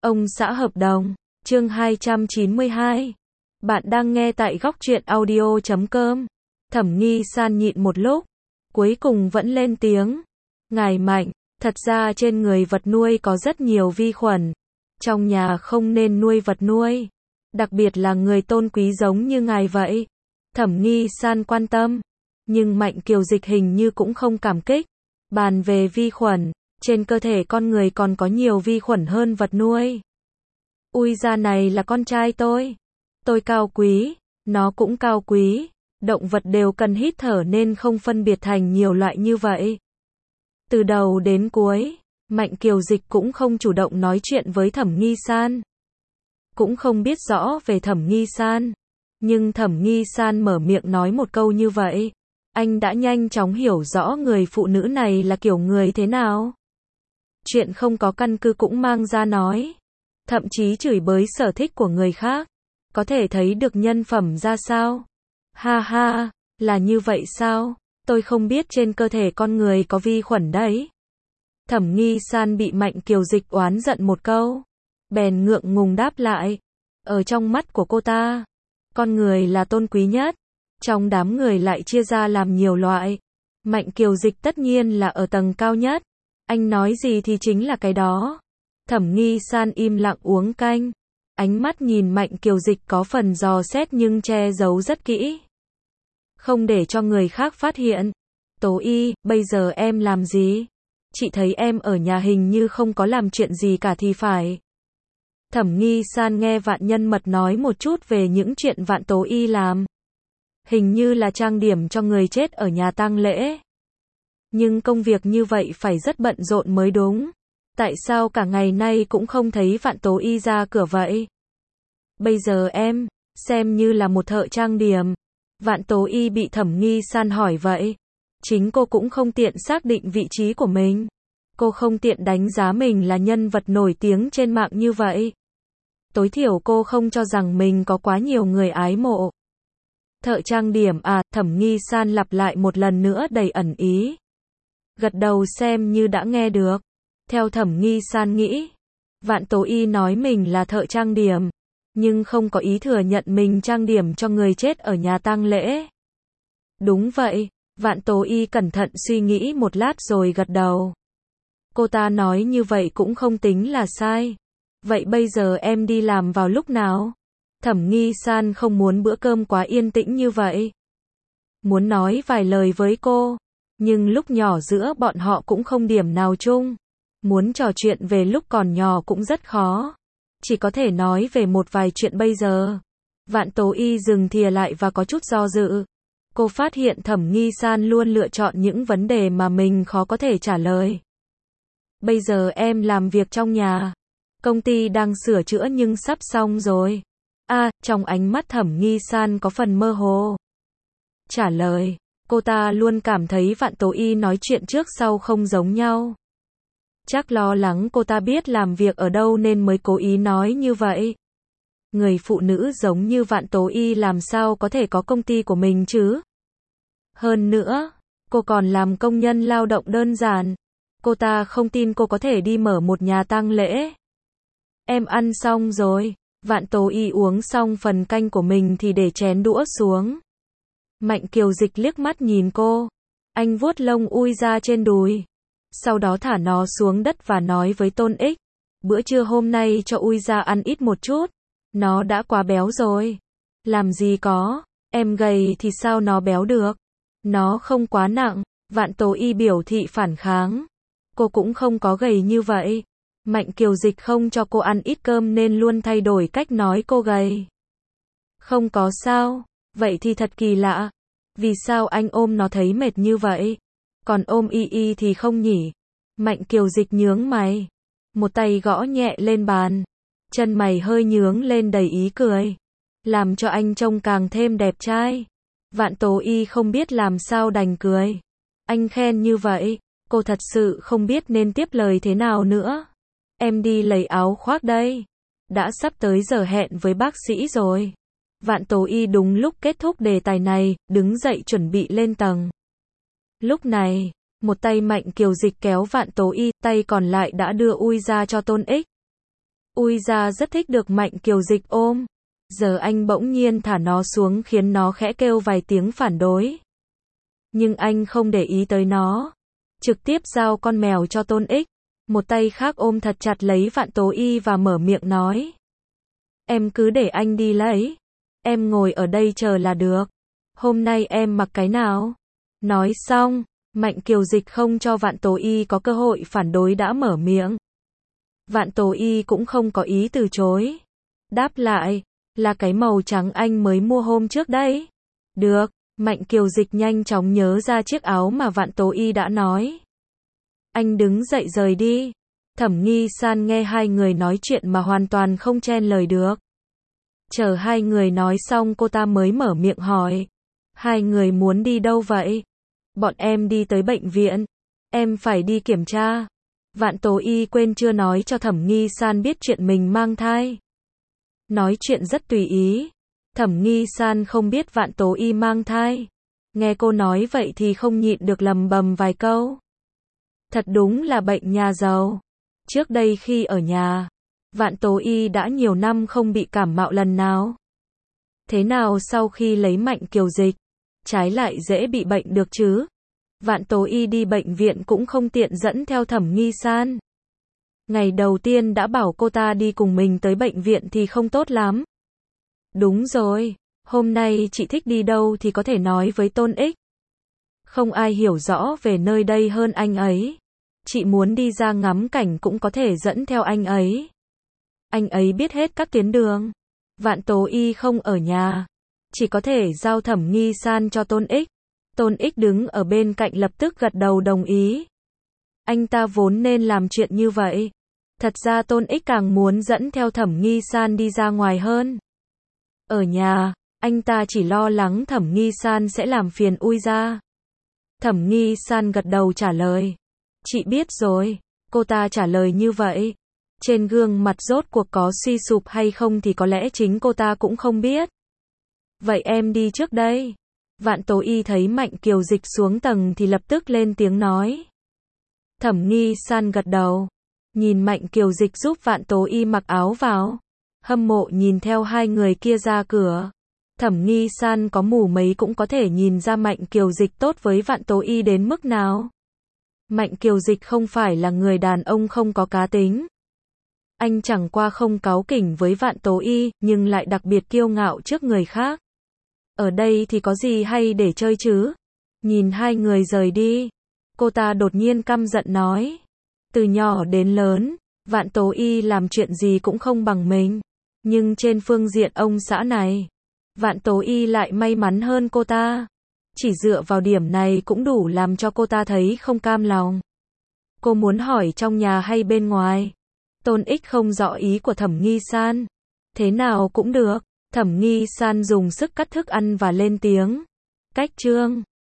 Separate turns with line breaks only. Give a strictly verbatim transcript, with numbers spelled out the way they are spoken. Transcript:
Ông xã hợp đồng, chương hai trăm chín mươi hai. Bạn đang nghe tại góc truyện audio chấm com. Thẩm Nghi San nhịn một lúc, cuối cùng vẫn lên tiếng. Ngài Mạnh, thật ra trên người vật nuôi có rất nhiều vi khuẩn. Trong nhà không nên nuôi vật nuôi. Đặc biệt là người tôn quý giống như ngài vậy. Thẩm Nghi San quan tâm. Nhưng Mạnh Kiều Dịch hình như cũng không cảm kích. Bàn về vi khuẩn, trên cơ thể con người còn có nhiều vi khuẩn hơn vật nuôi. Ui da, này là con trai tôi. Tôi cao quý, nó cũng cao quý. Động vật đều cần hít thở nên không phân biệt thành nhiều loại như vậy. Từ đầu đến cuối, Mạnh Kiều Dịch cũng không chủ động nói chuyện với Thẩm Nghi San. Cũng không biết rõ về Thẩm Nghi San. Nhưng Thẩm Nghi San mở miệng nói một câu như vậy, anh đã nhanh chóng hiểu rõ người phụ nữ này là kiểu người thế nào. Chuyện không có căn cứ cũng mang ra nói. Thậm chí chửi bới sở thích của người khác. Có thể thấy được nhân phẩm ra sao. Ha ha, là như vậy sao? Tôi không biết trên cơ thể con người có vi khuẩn đấy. Thẩm Nghi San bị Mạnh Kiều Dịch oán giận một câu. Bèn ngượng ngùng đáp lại. Ở trong mắt của cô ta, con người là tôn quý nhất. Trong đám người lại chia ra làm nhiều loại. Mạnh Kiều Dịch tất nhiên là ở tầng cao nhất. Anh nói gì thì chính là cái đó. Thẩm Nghi San im lặng uống canh. Ánh mắt nhìn Mạnh Kiều Dịch có phần dò xét nhưng che giấu rất kỹ. Không để cho người khác phát hiện. Tố Y, bây giờ em làm gì? Chị thấy em ở nhà hình như không có làm chuyện gì cả thì phải. Thẩm Nghi San nghe Vạn Nhân Mật nói một chút về những chuyện Vạn Tố Y làm. Hình như là trang điểm cho người chết ở nhà tang lễ. Nhưng công việc như vậy phải rất bận rộn mới đúng. Tại sao cả ngày nay cũng không thấy Vạn Tố Y ra cửa vậy? Bây giờ em, xem như là một thợ trang điểm. Vạn Tố Y bị Thẩm Nghi San hỏi vậy. Chính cô cũng không tiện xác định vị trí của mình. Cô không tiện đánh giá mình là nhân vật nổi tiếng trên mạng như vậy. Tối thiểu cô không cho rằng mình có quá nhiều người ái mộ. Thợ trang điểm à, Thẩm Nghi San lặp lại một lần nữa đầy ẩn ý. Gật đầu xem như đã nghe được. Theo Thẩm Nghi San nghĩ, Vạn Tố Y nói mình là thợ trang điểm, nhưng không có ý thừa nhận mình trang điểm cho người chết ở nhà tang lễ. Đúng vậy, Vạn Tố Y cẩn thận suy nghĩ một lát rồi gật đầu. Cô ta nói như vậy cũng không tính là sai. Vậy bây giờ em đi làm vào lúc nào? Thẩm Nghi San không muốn bữa cơm quá yên tĩnh như vậy. Muốn nói vài lời với cô, nhưng lúc nhỏ giữa bọn họ cũng không điểm nào chung. Muốn trò chuyện về lúc còn nhỏ cũng rất khó. Chỉ có thể nói về một vài chuyện bây giờ. Vạn Tố Y dừng thìa lại và có chút do dự. Cô phát hiện Thẩm Nghi San luôn lựa chọn những vấn đề mà mình khó có thể trả lời. Bây giờ em làm việc trong nhà. Công ty đang sửa chữa nhưng sắp xong rồi. À, trong ánh mắt Thẩm Nghi San có phần mơ hồ. Trả lời, cô ta luôn cảm thấy Vạn Tố Y nói chuyện trước sau không giống nhau. Chắc lo lắng cô ta biết làm việc ở đâu nên mới cố ý nói như vậy. Người phụ nữ giống như Vạn Tố Y làm sao có thể có công ty của mình chứ? Hơn nữa, cô còn làm công nhân lao động đơn giản. Cô ta không tin cô có thể đi mở một nhà tang lễ. Em ăn xong rồi. Vạn Tố Y uống xong phần canh của mình thì để chén đũa xuống. Mạnh Kiều Dịch liếc mắt nhìn cô. Anh vuốt lông ui ra trên đùi. Sau đó thả nó xuống đất và nói với Tôn Ích. Bữa trưa hôm nay cho ui ra ăn ít một chút. Nó đã quá béo rồi. Làm gì có. Em gầy thì sao nó béo được. Nó không quá nặng. Vạn Tố Y biểu thị phản kháng. Cô cũng không có gầy như vậy. Mạnh Kiều Dịch không cho cô ăn ít cơm nên luôn thay đổi cách nói cô gầy. Không có sao. Vậy thì thật kỳ lạ. Vì sao anh ôm nó thấy mệt như vậy? Còn ôm Y Y thì không nhỉ? Mạnh Kiều Dịch nhướng mày. Một tay gõ nhẹ lên bàn. Chân mày hơi nhướng lên đầy ý cười. Làm cho anh trông càng thêm đẹp trai. Vạn Tố Y không biết làm sao đành cười. Anh khen như vậy, cô thật sự không biết nên tiếp lời thế nào nữa. Em đi lấy áo khoác đây. Đã sắp tới giờ hẹn với bác sĩ rồi. Vạn Tố Y đúng lúc kết thúc đề tài này, đứng dậy chuẩn bị lên tầng. Lúc này, một tay Mạnh Kiều Dịch kéo Vạn Tố Y, tay còn lại đã đưa ui ra cho Tôn Ích. Ui ra rất thích được Mạnh Kiều Dịch ôm. Giờ anh bỗng nhiên thả nó xuống khiến nó khẽ kêu vài tiếng phản đối. Nhưng anh không để ý tới nó. Trực tiếp giao con mèo cho Tôn Ích. Một tay khác ôm thật chặt lấy Vạn Tố Y và mở miệng nói. Em cứ để anh đi lấy. Em ngồi ở đây chờ là được. Hôm nay em mặc cái nào? Nói xong, Mạnh Kiều Dịch không cho Vạn Tố Y có cơ hội phản đối đã mở miệng. Vạn Tố Y cũng không có ý từ chối. Đáp lại, là cái màu trắng anh mới mua hôm trước đấy. Được, Mạnh Kiều Dịch nhanh chóng nhớ ra chiếc áo mà Vạn Tố Y đã nói. Anh đứng dậy rời đi. Thẩm Nghi San nghe hai người nói chuyện mà hoàn toàn không chen lời được. Chờ hai người nói xong cô ta mới mở miệng hỏi. Hai người muốn đi đâu vậy? Bọn em đi tới bệnh viện. Em phải đi kiểm tra. Vạn Tố Y quên chưa nói cho Thẩm Nghi San biết chuyện mình mang thai. Nói chuyện rất tùy ý. Thẩm Nghi San không biết Vạn Tố Y mang thai. Nghe cô nói vậy thì không nhịn được lầm bầm vài câu. Thật đúng là bệnh nhà giàu. Trước đây khi ở nhà, Vạn Tố Y đã nhiều năm không bị cảm mạo lần nào. Thế nào sau khi lấy Mạnh Kiều Dịch, trái lại dễ bị bệnh được chứ? Vạn Tố Y đi bệnh viện cũng không tiện dẫn theo Thẩm Nghi San. Ngày đầu tiên đã bảo cô ta đi cùng mình tới bệnh viện thì không tốt lắm. Đúng rồi, hôm nay chị thích đi đâu thì có thể nói với Tôn Ích. Không ai hiểu rõ về nơi đây hơn anh ấy. Chị muốn đi ra ngắm cảnh cũng có thể dẫn theo anh ấy. Anh ấy biết hết các tuyến đường. Vạn Tố Y không ở nhà, chỉ có thể giao Thẩm Nghi San cho Tôn Ích. Tôn Ích đứng ở bên cạnh lập tức gật đầu đồng ý. Anh ta vốn nên làm chuyện như vậy. Thật ra Tôn Ích càng muốn dẫn theo Thẩm Nghi San đi ra ngoài hơn. Ở nhà, anh ta chỉ lo lắng Thẩm Nghi San sẽ làm phiền Ui ra. Thẩm Nghi San gật đầu trả lời. Chị biết rồi. Cô ta trả lời như vậy. Trên gương mặt rốt cuộc có suy sụp hay không thì có lẽ chính cô ta cũng không biết. Vậy em đi trước đây. Vạn Tố Y thấy Mạnh Kiều Dịch xuống tầng thì lập tức lên tiếng nói. Thẩm Nghi San gật đầu. Nhìn Mạnh Kiều Dịch giúp Vạn Tố Y mặc áo vào. Hâm mộ nhìn theo hai người kia ra cửa. Thẩm Nghi San có mù mấy cũng có thể nhìn ra Mạnh Kiều Dịch tốt với Vạn Tố Y đến mức nào. Mạnh Kiều Dịch không phải là người đàn ông không có cá tính. Anh chẳng qua không cáu kỉnh với Vạn Tố Y, nhưng lại đặc biệt kiêu ngạo trước người khác. Ở đây thì có gì hay để chơi chứ? Nhìn hai người rời đi, cô ta đột nhiên căm giận nói. Từ nhỏ đến lớn, Vạn Tố Y làm chuyện gì cũng không bằng mình. Nhưng trên phương diện ông xã này, Vạn Tố Y lại may mắn hơn cô ta. Chỉ dựa vào điểm này cũng đủ làm cho cô ta thấy không cam lòng. Cô muốn hỏi trong nhà hay bên ngoài? Tôn Ích không rõ ý của Thẩm Nghi San. Thế nào cũng được. Thẩm Nghi San dùng sức cắt thức ăn và lên tiếng. Cách chương